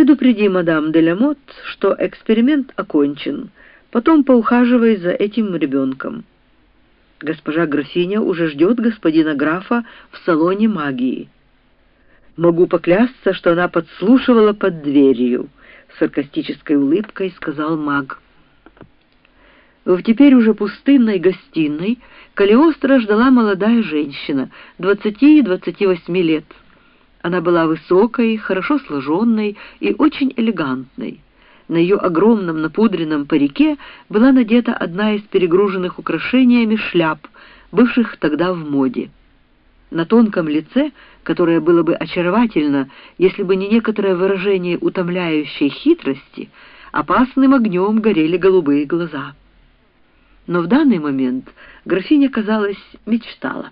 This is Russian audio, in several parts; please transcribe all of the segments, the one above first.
предупреди мадам де ля Мот, что эксперимент окончен. Потом поухаживай за этим ребенком. Госпожа графиня уже ждет господина графа в салоне магии. Могу поклясться, что она подслушивала под дверью, с саркастической улыбкой сказал маг. В теперь уже пустынной гостиной Калиостро ждала молодая женщина, 20-28 лет. Она была высокой, хорошо сложенной и очень элегантной. На ее огромном напудренном парике была надета одна из перегруженных украшениями шляп, бывших тогда в моде. На тонком лице, которое было бы очаровательно, если бы не некоторое выражение утомляющей хитрости, опасным огнем горели голубые глаза. Но в данный момент графиня, казалось, мечтала.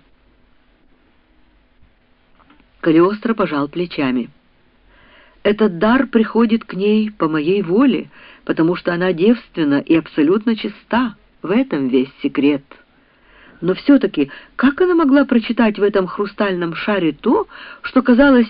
Калиостро пожал плечами. «Этот дар приходит к ней по моей воле, потому что она девственна и абсолютно чиста. В этом весь секрет. Но все-таки, как она могла прочитать в этом хрустальном шаре то, что, казалось,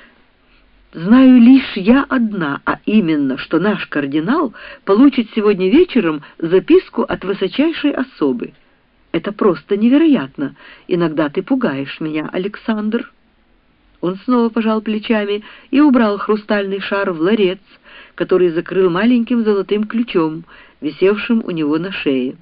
знаю лишь я одна, а именно, что наш кардинал получит сегодня вечером записку от высочайшей особы? Это просто невероятно. Иногда ты пугаешь меня, Александр». Он снова пожал плечами и убрал хрустальный шар в ларец, который закрыл маленьким золотым ключом, висевшим у него на шее.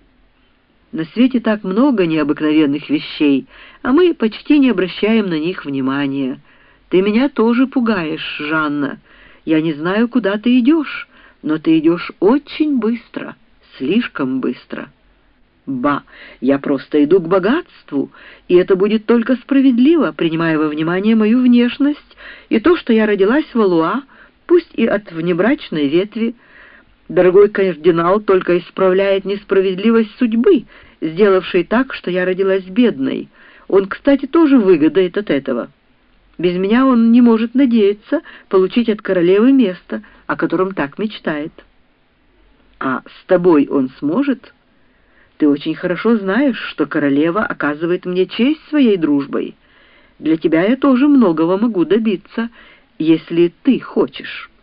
На свете так много необыкновенных вещей, а мы почти не обращаем на них внимания. Ты меня тоже пугаешь, Жанна. Я не знаю, куда ты идешь, но ты идешь очень быстро, слишком быстро. Ба, я просто иду к богатству, и это будет только справедливо, принимая во внимание мою внешность и то, что я родилась в Валуа, пусть и от внебрачной ветви. Дорогой кардинал только исправляет несправедливость судьбы, сделавшей так, что я родилась бедной. Он, кстати, тоже выгодает от этого. Без меня он не может надеяться получить от королевы место, о котором так мечтает. А с тобой он сможет? Ты очень хорошо знаешь, что королева оказывает мне честь своей дружбой. Для тебя я тоже многого могу добиться, если ты хочешь».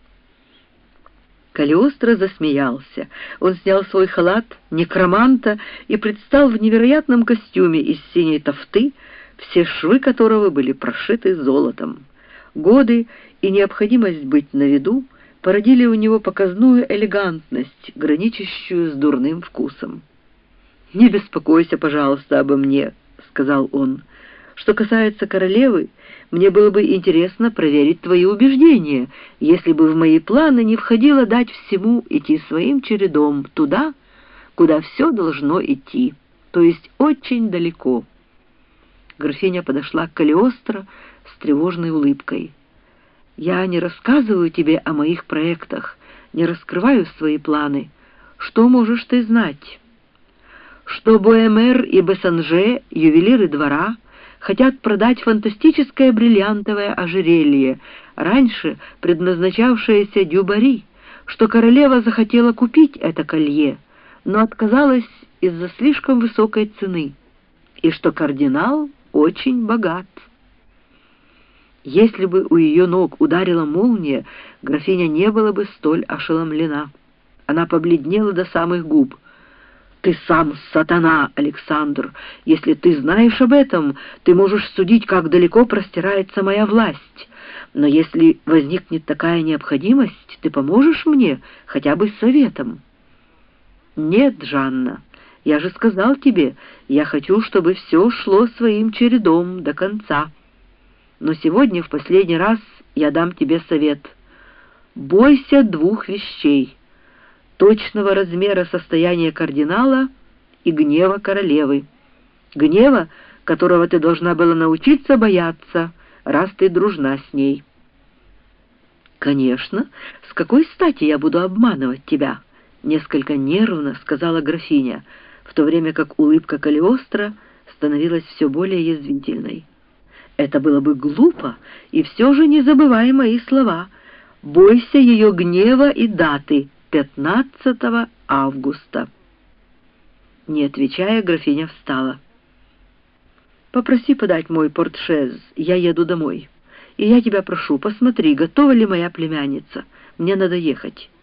Калиостро засмеялся. Он снял свой халат некроманта и предстал в невероятном костюме из синей тафты, все швы которого были прошиты золотом. Годы и необходимость быть на виду породили у него показную элегантность, граничащую с дурным вкусом. «Не беспокойся, пожалуйста, обо мне», — сказал он. «Что касается королевы, мне было бы интересно проверить твои убеждения, если бы в мои планы не входило дать всему идти своим чередом туда, куда все должно идти, то есть очень далеко». Графиня подошла к Калиостро с тревожной улыбкой. «Я не рассказываю тебе о моих проектах, не раскрываю свои планы. Что можешь ты знать?» «Что Боэмер и Бессанже, ювелиры двора, хотят продать фантастическое бриллиантовое ожерелье, раньше предназначавшееся Дюбари, что королева захотела купить это колье, но отказалась из-за слишком высокой цены, и что кардинал очень богат». Если бы у ее ног ударила молния, графиня не была бы столь ошеломлена. Она побледнела до самых губ. «Ты сам сатана, Александр. Если ты знаешь об этом, ты можешь судить, как далеко простирается моя власть. Но если возникнет такая необходимость, ты поможешь мне хотя бы советом». «Нет, Жанна, я же сказал тебе, я хочу, чтобы все шло своим чередом до конца. Но сегодня в последний раз я дам тебе совет. Бойся двух вещей: точного размера состояния кардинала и гнева королевы. Гнева, которого ты должна была научиться бояться, раз ты дружна с ней». «Конечно. С какой стати я буду обманывать тебя?» — несколько нервно сказала графиня, в то время как улыбка Калиостро становилась все более язвительной. «Это было бы глупо, и все же не забывай мои слова. Бойся ее гнева и даты, 15 августа». Не отвечая, графиня встала. «Попроси подать мой портшез, я еду домой. И я тебя прошу, посмотри, готова ли моя племянница. Мне надо ехать».